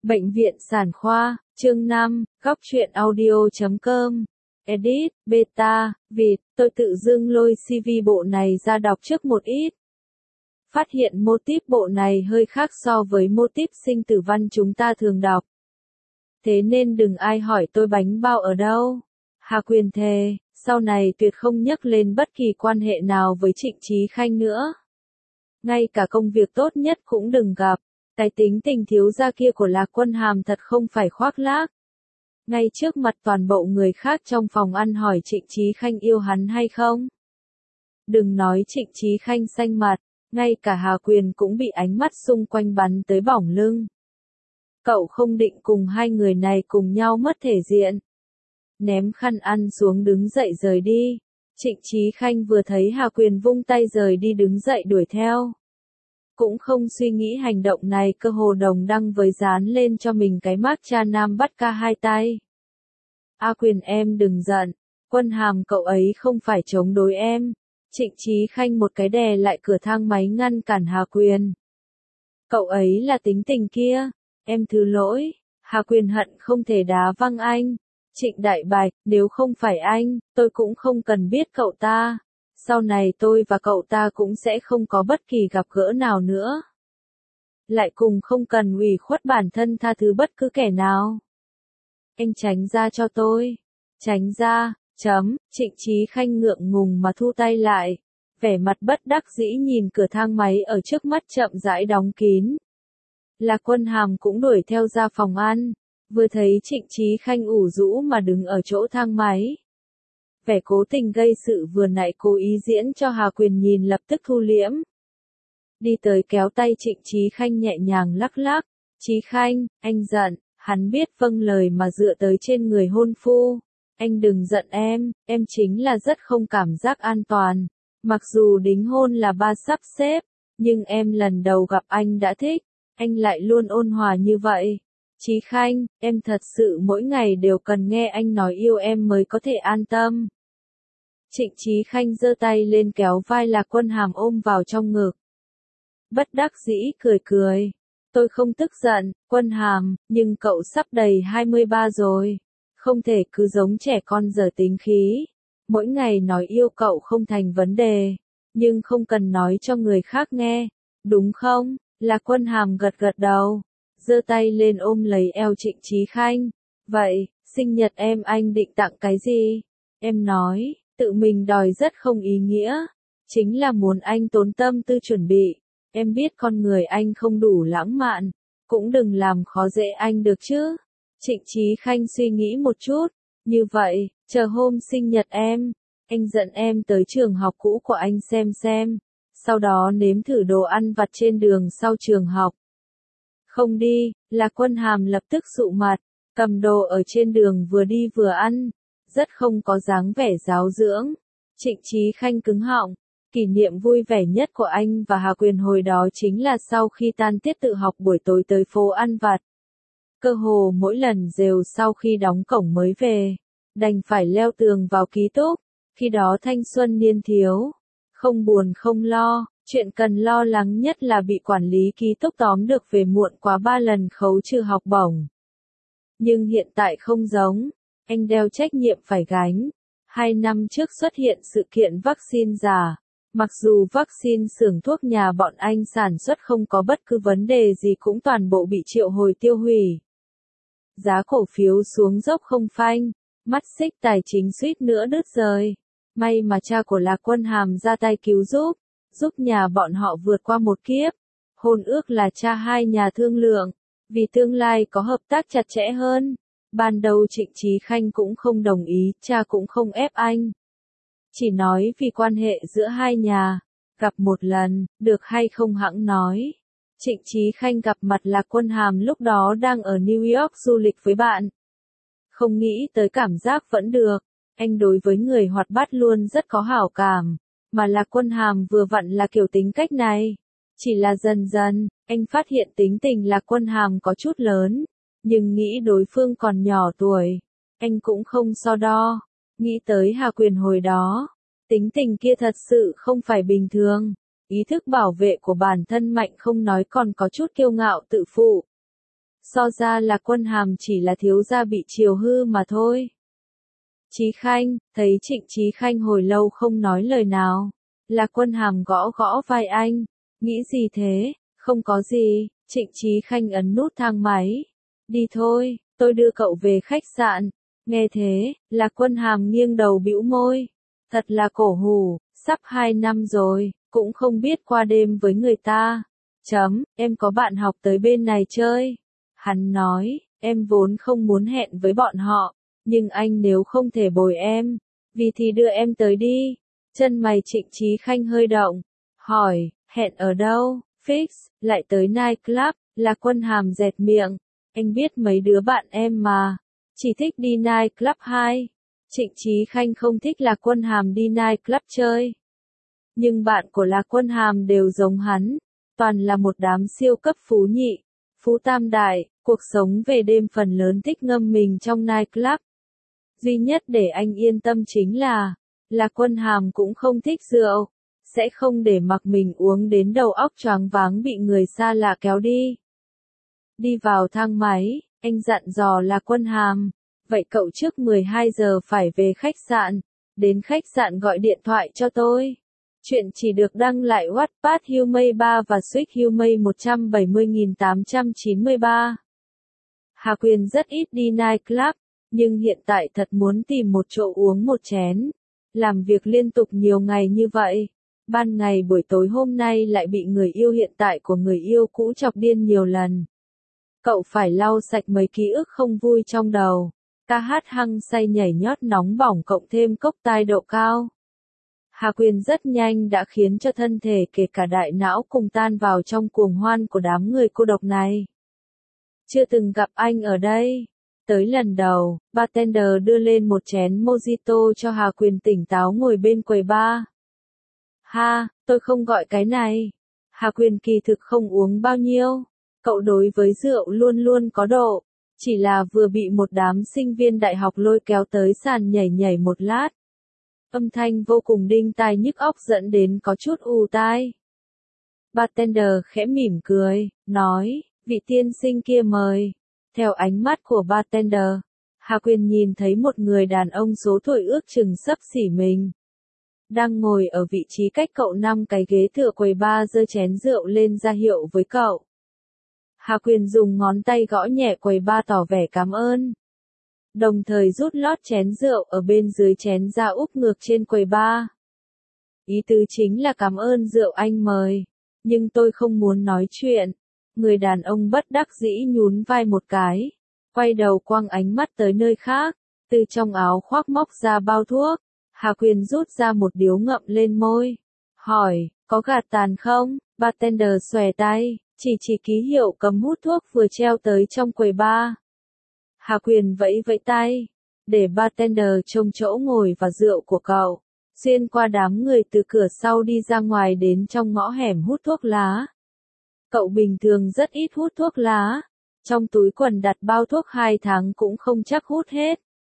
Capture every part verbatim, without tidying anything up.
Bệnh viện Sản Khoa, chương năm, góc truyện audio chấm com. Edit, beta, vịt, tôi tự dưng lôi xê vê bộ này ra đọc trước một ít. Phát hiện mô típ bộ này hơi khác so với mô típ sinh tử văn chúng ta thường đọc. Thế nên đừng ai hỏi tôi bánh bao ở đâu. Hà Quyền thề, sau này tuyệt không nhắc lên bất kỳ quan hệ nào với Trịnh Chí Khanh nữa. Ngay cả công việc tốt nhất cũng đừng gặp. Cái tính tình thiếu gia kia của Lạc Quân Hàm thật không phải khoác lác. Ngay trước mặt toàn bộ người khác trong phòng ăn hỏi Trịnh Chí Khanh yêu hắn hay không. Đừng nói Trịnh Chí Khanh xanh mặt, ngay cả Hà Quyền cũng bị ánh mắt xung quanh bắn tới bỏng lưng. Cậu không định cùng hai người này cùng nhau mất thể diện. Ném khăn ăn xuống đứng dậy rời đi. Trịnh Chí Khanh vừa thấy Hà Quyền vung tay rời đi đứng dậy đuổi theo. Cũng không suy nghĩ hành động này cơ hồ đồng đăng với dán lên cho mình cái mác cha nam bắt ca hai tay. A Quyền em đừng giận, Quân Hàm cậu ấy không phải chống đối em. Trịnh Chí Khanh một cái đè lại cửa thang máy ngăn cản Hà Quyền. Cậu ấy là tính tình kia, em thứ lỗi. Hà Quyền hận không thể đá văng anh. Trịnh Đại Bạch, nếu không phải anh, tôi cũng không cần biết cậu ta. Sau này tôi và cậu ta cũng sẽ không có bất kỳ gặp gỡ nào nữa. Lại cùng không cần ủy khuất bản thân tha thứ bất cứ kẻ nào. Anh tránh ra cho tôi. Tránh ra, chấm, Trịnh Chí Khanh ngượng ngùng mà thu tay lại. Vẻ mặt bất đắc dĩ nhìn cửa thang máy ở trước mắt chậm rãi đóng kín. Lạc Quân Hàm cũng đuổi theo ra phòng ăn. Vừa thấy Trịnh Chí Khanh ủ rũ mà đứng ở chỗ thang máy. Vẻ cố tình gây sự vừa nãy cố ý diễn cho Hà Quyền nhìn lập tức thu liễm. Đi tới kéo tay Trịnh Chí Khanh nhẹ nhàng lắc lắc. Chí Khanh, anh giận, hắn biết vâng lời mà dựa tới trên người hôn phu. Anh đừng giận em, em chính là rất không cảm giác an toàn. Mặc dù đính hôn là ba sắp xếp, nhưng em lần đầu gặp anh đã thích, anh lại luôn ôn hòa như vậy. Chí Khanh, em thật sự mỗi ngày đều cần nghe anh nói yêu em mới có thể an tâm. Trịnh Chí Khanh giơ tay lên kéo vai Lạc Quân Hàm ôm vào trong ngực. Bất đắc dĩ cười cười. Tôi không tức giận, Quân Hàm, nhưng cậu sắp đầy hai mươi ba rồi. Không thể cứ giống trẻ con giờ tính khí. Mỗi ngày nói yêu cậu không thành vấn đề. Nhưng không cần nói cho người khác nghe. Đúng không? Lạc Quân Hàm gật gật đầu. Giơ tay lên ôm lấy eo Trịnh Chí Khanh. Vậy, sinh nhật em anh định tặng cái gì? Em nói, tự mình đòi rất không ý nghĩa. Chính là muốn anh tốn tâm tư chuẩn bị. Em biết con người anh không đủ lãng mạn. Cũng đừng làm khó dễ anh được chứ. Trịnh Chí Khanh suy nghĩ một chút. Như vậy, chờ hôm sinh nhật em. Anh dẫn em tới trường học cũ của anh xem xem. Sau đó nếm thử đồ ăn vặt trên đường sau trường học. Không đi, Lạc Quân Hàm lập tức sụ mặt, cầm đồ ở trên đường vừa đi vừa ăn, rất không có dáng vẻ giáo dưỡng. Trịnh Chí Khanh cứng họng, kỷ niệm vui vẻ nhất của anh và Hà Quyền hồi đó chính là sau khi tan tiết tự học buổi tối tới phố ăn vặt. Cơ hồ mỗi lần rều sau khi đóng cổng mới về, đành phải leo tường vào ký túc, khi đó thanh xuân niên thiếu, không buồn không lo. Chuyện cần lo lắng nhất là bị quản lý ký túc tóm được về muộn quá ba lần khấu trừ học bổng. Nhưng hiện tại không giống, anh đeo trách nhiệm phải gánh. Hai năm trước xuất hiện sự kiện vaccine giả. Mặc dù vaccine xưởng thuốc nhà bọn anh sản xuất không có bất cứ vấn đề gì cũng toàn bộ bị triệu hồi tiêu hủy. Giá cổ phiếu xuống dốc không phanh, mắt xích tài chính suýt nữa đứt rời. May mà cha của Lạc Quân Hàm ra tay cứu giúp. Giúp nhà bọn họ vượt qua một kiếp. Hôn ước là cha hai nhà thương lượng, vì tương lai có hợp tác chặt chẽ hơn. Ban đầu Trịnh Chí Khanh cũng không đồng ý, cha cũng không ép anh. Chỉ nói vì quan hệ giữa hai nhà, gặp một lần, được hay không hẵng nói. Trịnh Chí Khanh gặp mặt Lạc Quân Hàm lúc đó đang ở New York du lịch với bạn. Không nghĩ tới cảm giác vẫn được, anh đối với người hoạt bát luôn rất có hảo cảm. Mà Lạc Quân Hàm vừa vặn là kiểu tính cách này. Chỉ là dần dần, anh phát hiện tính tình Lạc Quân Hàm có chút lớn. Nhưng nghĩ đối phương còn nhỏ tuổi. Anh cũng không so đo. Nghĩ tới Hà Quyền hồi đó. Tính tình kia thật sự không phải bình thường. Ý thức bảo vệ của bản thân mạnh không nói còn có chút kiêu ngạo tự phụ. So ra là Quân Hàm chỉ là thiếu gia bị chiều hư mà thôi. Chí Khanh, thấy Trịnh Chí Khanh hồi lâu không nói lời nào. Là Quân Hàm gõ gõ vai anh. Nghĩ gì thế? Không có gì. Trịnh Chí Khanh ấn nút thang máy. Đi thôi, tôi đưa cậu về khách sạn. Nghe thế, là Quân Hàm nghiêng đầu bĩu môi. Thật là cổ hủ, sắp hai năm rồi, cũng không biết qua đêm với người ta. Chấm, em có bạn học tới bên này chơi. Hắn nói, em vốn không muốn hẹn với bọn họ, nhưng anh nếu không thể bồi em, vì thì đưa em tới đi. Chân mày Trịnh Chí Khanh hơi động, hỏi, hẹn ở đâu? Fix, lại tới night club, là Quân Hàm dẹt miệng. Anh biết mấy đứa bạn em mà, chỉ thích đi night club hai. Trịnh Chí Khanh không thích là Quân Hàm đi night club chơi. Nhưng bạn của là Quân Hàm đều giống hắn, toàn là một đám siêu cấp phú nhị, phú tam đại, cuộc sống về đêm phần lớn thích ngâm mình trong night club. Duy nhất để anh yên tâm chính là, là Quân Hàm cũng không thích rượu, sẽ không để mặc mình uống đến đầu óc choáng váng bị người xa lạ kéo đi. Đi vào thang máy, anh dặn dò là Quân Hàm, vậy cậu trước mười hai giờ phải về khách sạn, đến khách sạn gọi điện thoại cho tôi. Chuyện chỉ được đăng lại Wattpad Humay ba và Suic Humay một trăm bảy mươi nghìn tám trăm chín mươi ba. Hà Quyền rất ít đi night club, nhưng hiện tại thật muốn tìm một chỗ uống một chén. Làm việc liên tục nhiều ngày như vậy, ban ngày buổi tối hôm nay lại bị người yêu hiện tại của người yêu cũ chọc điên nhiều lần. Cậu phải lau sạch mấy ký ức không vui trong đầu. Ca hát hăng say nhảy nhót nóng bỏng cộng thêm cốc tai độ cao. Hà Quyền rất nhanh đã khiến cho thân thể kể cả đại não cùng tan vào trong cuồng hoan của đám người cô độc này. Chưa từng gặp anh ở đây. Tới lần đầu, bartender đưa lên một chén mojito cho Hà Quyền tỉnh táo ngồi bên quầy bar. Ha, tôi không gọi cái này. Hà Quyền kỳ thực không uống bao nhiêu. Cậu đối với rượu luôn luôn có độ. Chỉ là vừa bị một đám sinh viên đại học lôi kéo tới sàn nhảy nhảy một lát. Âm thanh vô cùng đinh tai nhức óc dẫn đến có chút ù tai. Bartender khẽ mỉm cười, nói, vị tiên sinh kia mời. Theo ánh mắt của bartender, Hà Quyền nhìn thấy một người đàn ông số tuổi ước chừng xấp xỉ mình. Đang ngồi ở vị trí cách cậu năm cái ghế tựa quầy bar giơ chén rượu lên ra hiệu với cậu. Hà Quyền dùng ngón tay gõ nhẹ quầy bar tỏ vẻ cảm ơn. Đồng thời rút lót chén rượu ở bên dưới chén ra úp ngược trên quầy bar. Ý tứ chính là cảm ơn rượu anh mời, nhưng tôi không muốn nói chuyện. Người đàn ông bất đắc dĩ nhún vai một cái, quay đầu quăng ánh mắt tới nơi khác, từ trong áo khoác móc ra bao thuốc. Hà Quyền rút ra một điếu ngậm lên môi, hỏi, có gạt tàn không? Bartender xòe tay, chỉ chỉ ký hiệu cấm hút thuốc vừa treo tới trong quầy bar. Hà Quyền vẫy vẫy tay, để bartender trông chỗ ngồi và rượu của cậu, xuyên qua đám người từ cửa sau đi ra ngoài đến trong ngõ hẻm hút thuốc lá. Cậu bình thường rất ít hút thuốc lá, trong túi quần đặt bao thuốc hai tháng cũng không chắc hút hết.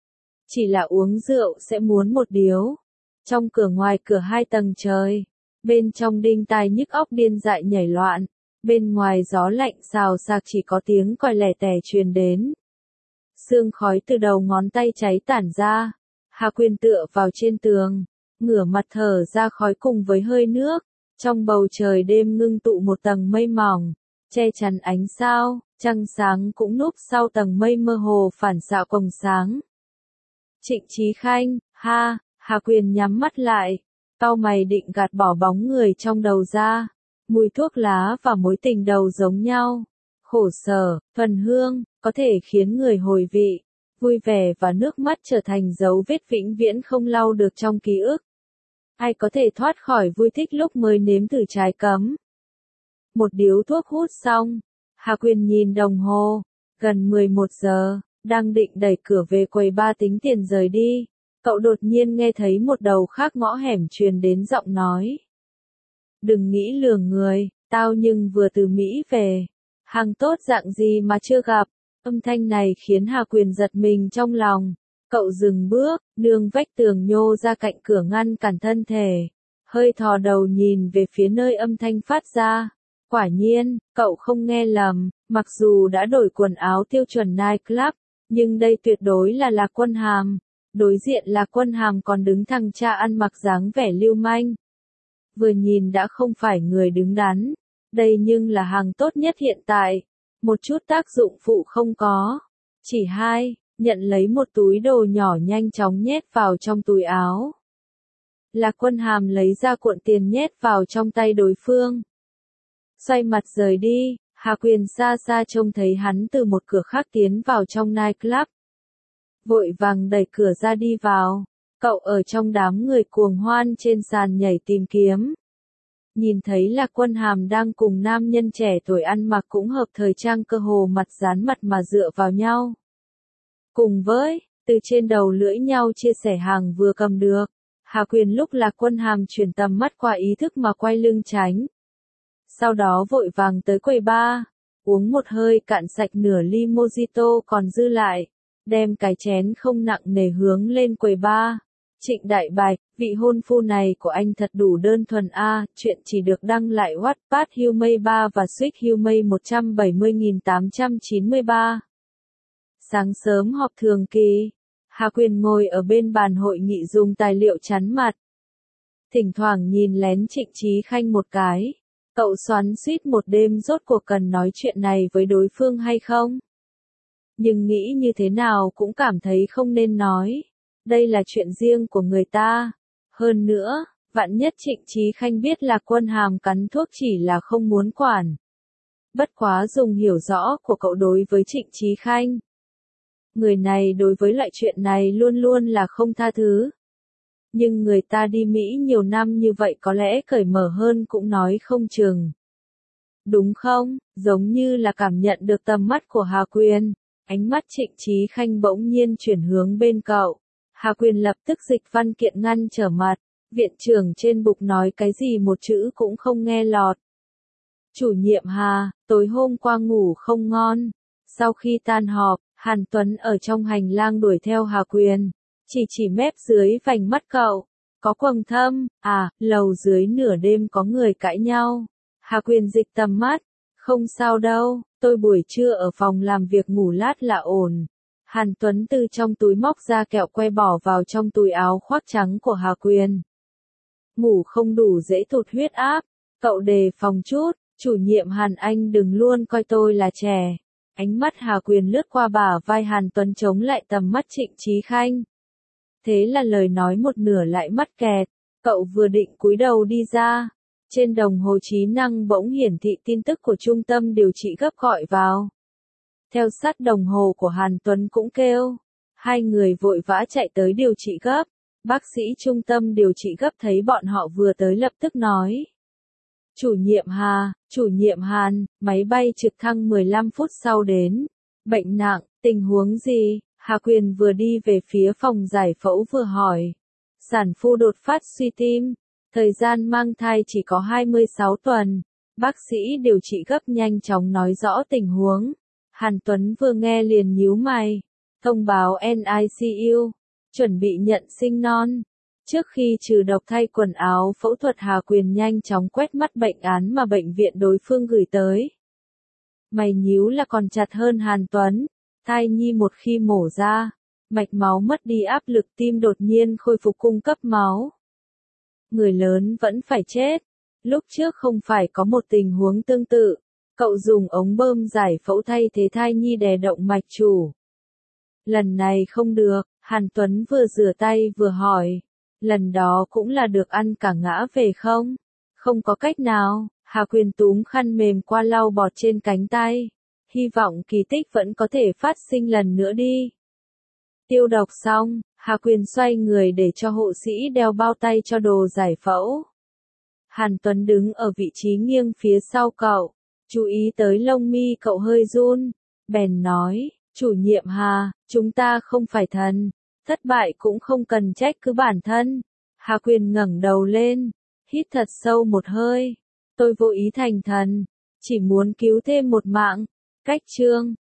Chỉ là uống rượu sẽ muốn một điếu. Trong cửa ngoài cửa hai tầng trời, bên trong đinh tai nhức óc điên dại nhảy loạn, bên ngoài gió lạnh xào xạc chỉ có tiếng còi lẻ tẻ truyền đến. Sương khói từ đầu ngón tay cháy tản ra, Hà Quyền tựa vào trên tường, ngửa mặt thở ra khói cùng với hơi nước. Trong bầu trời đêm ngưng tụ một tầng mây mỏng, che chắn ánh sao, trăng sáng cũng núp sau tầng mây mơ hồ phản xạ quầng sáng. Trịnh Chí Khanh, ha, Hà Quyền nhắm mắt lại, cau mày định gạt bỏ bóng người trong đầu ra. Mùi thuốc lá và mối tình đầu giống nhau. Khổ sở, thuần hương, có thể khiến người hồi vị, vui vẻ và nước mắt trở thành dấu vết vĩnh viễn không lau được trong ký ức. Ai có thể thoát khỏi vui thích lúc mới nếm thử trái cấm. Một điếu thuốc hút xong, Hà Quyền nhìn đồng hồ, gần mười một giờ, đang định đẩy cửa về quầy bar tính tiền rời đi, cậu đột nhiên nghe thấy một đầu khác ngõ hẻm truyền đến giọng nói. Đừng nghĩ lường người, tao nhưng vừa từ Mỹ về, hàng tốt dạng gì mà chưa gặp. Âm thanh này khiến Hà Quyền giật mình trong lòng. Cậu dừng bước, nương vách tường nhô ra cạnh cửa ngăn cản thân thể, hơi thò đầu nhìn về phía nơi âm thanh phát ra. Quả nhiên, cậu không nghe lầm, mặc dù đã đổi quần áo tiêu chuẩn nightclub, nhưng đây tuyệt đối là Lạc Quân Hàm. Đối diện Lạc Quân Hàm còn đứng thẳng cha ăn mặc dáng vẻ lưu manh. Vừa nhìn đã không phải người đứng đắn. Đây nhưng là hàng tốt nhất hiện tại. Một chút tác dụng phụ không có. Chỉ hai, nhận lấy một túi đồ nhỏ nhanh chóng nhét vào trong túi áo. Lạc Quân Hàm lấy ra cuộn tiền nhét vào trong tay đối phương. Xoay mặt rời đi, Hà Quyền xa xa trông thấy hắn từ một cửa khác tiến vào trong nightclub. Vội vàng đẩy cửa ra đi vào, cậu ở trong đám người cuồng hoan trên sàn nhảy tìm kiếm. Nhìn thấy Lạc Quân Hàm đang cùng nam nhân trẻ tuổi ăn mặc cũng hợp thời trang cơ hồ mặt dán mặt mà dựa vào nhau. Cùng với, từ trên đầu lưỡi nhau chia sẻ hàng vừa cầm được, Hà Quyền lúc Lạc Quân Hàm chuyển tầm mắt qua ý thức mà quay lưng tránh. Sau đó vội vàng tới quầy bar, uống một hơi cạn sạch nửa ly mojito còn dư lại, đem cái chén không nặng nề hướng lên quầy bar. Trịnh Đại Bạch, vị hôn phu này của anh thật đủ đơn thuần a, chuyện chỉ được đăng lại Wattpad Humay ba và Switch Humay một trăm bảy mươi nghìn tám trăm chín mươi ba. Sáng sớm họp thường kỳ, Hà Quyền ngồi ở bên bàn hội nghị dùng tài liệu chắn mặt. Thỉnh thoảng nhìn lén Trịnh Chí Khanh một cái. Cậu xoắn xuýt một đêm rốt cuộc cần nói chuyện này với đối phương hay không? Nhưng nghĩ như thế nào cũng cảm thấy không nên nói. Đây là chuyện riêng của người ta. Hơn nữa, vạn nhất Trịnh Chí Khanh biết Lạc Quân Hàm cắn thuốc chỉ là không muốn quản. Bất quá dùng hiểu rõ của cậu đối với Trịnh Chí Khanh. Người này đối với loại chuyện này luôn luôn là không tha thứ. Nhưng người ta đi Mỹ nhiều năm như vậy có lẽ cởi mở hơn cũng nói không chừng. Đúng không? Giống như là cảm nhận được tầm mắt của Hà Quyền, ánh mắt Trịnh Chí Khanh bỗng nhiên chuyển hướng bên cậu. Hà Quyền lập tức dịch văn kiện ngăn trở mặt, viện trưởng trên bục nói cái gì một chữ cũng không nghe lọt. Chủ nhiệm Hà, tối hôm qua ngủ không ngon. Sau khi tan họp, Hàn Tuấn ở trong hành lang đuổi theo Hà Quyền. Chỉ chỉ mép dưới vành mắt cậu, có quầng thâm, à, lầu dưới nửa đêm có người cãi nhau. Hà Quyền dịch tầm mắt, không sao đâu, tôi buổi trưa ở phòng làm việc ngủ lát là ổn. Hàn Tuấn từ trong túi móc ra kẹo que bỏ vào trong túi áo khoác trắng của Hà Quyền. Ngủ không đủ dễ tụt huyết áp, cậu đề phòng chút, chủ nhiệm Hàn anh đừng luôn coi tôi là trẻ. Ánh mắt Hà Quyền lướt qua bả vai Hàn Tuấn chống lại tầm mắt Trịnh Chí Khanh. Thế là lời nói một nửa lại mắc kẹt, cậu vừa định cúi đầu đi ra. Trên đồng hồ trí năng bỗng hiển thị tin tức của trung tâm điều trị gấp gọi vào. Theo sát đồng hồ của Hàn Tuấn cũng kêu. Hai người vội vã chạy tới điều trị gấp. Bác sĩ trung tâm điều trị gấp thấy bọn họ vừa tới lập tức nói. Chủ nhiệm Hà, chủ nhiệm Hàn, máy bay trực thăng mười lăm phút sau đến. Bệnh nặng, tình huống gì? Hà Quyền vừa đi về phía phòng giải phẫu vừa hỏi. Sản phụ đột phát suy tim. Thời gian mang thai chỉ có hai mươi sáu tuần. Bác sĩ điều trị gấp nhanh chóng nói rõ tình huống. Hàn Tuấn vừa nghe liền nhíu mày. Thông báo en i xê u. Chuẩn bị nhận sinh non. Trước khi trừ độc thay quần áo phẫu thuật Hà Quyền nhanh chóng quét mắt bệnh án mà bệnh viện đối phương gửi tới. Mày nhíu là còn chặt hơn Hàn Tuấn. Thai nhi một khi mổ ra, mạch máu mất đi áp lực tim đột nhiên khôi phục cung cấp máu. Người lớn vẫn phải chết. Lúc trước không phải có một tình huống tương tự, cậu dùng ống bơm giải phẫu thay thế thai nhi đè động mạch chủ. Lần này không được, Hàn Tuấn vừa rửa tay vừa hỏi. Lần đó cũng là được ăn cả ngã về không? Không có cách nào, Hà Quyền túm khăn mềm qua lau bọt trên cánh tay. Hy vọng kỳ tích vẫn có thể phát sinh lần nữa đi. Tiêu độc xong, Hà Quyền xoay người để cho hộ sĩ đeo bao tay cho đồ giải phẫu. Hàn Tuấn đứng ở vị trí nghiêng phía sau cậu, chú ý tới lông mi cậu hơi run, bèn nói, chủ nhiệm Hà, chúng ta không phải thần, thất bại cũng không cần trách cứ bản thân. Hà Quyền ngẩng đầu lên, hít thật sâu một hơi, tôi vô ý thành thần, chỉ muốn cứu thêm một mạng. Cách chương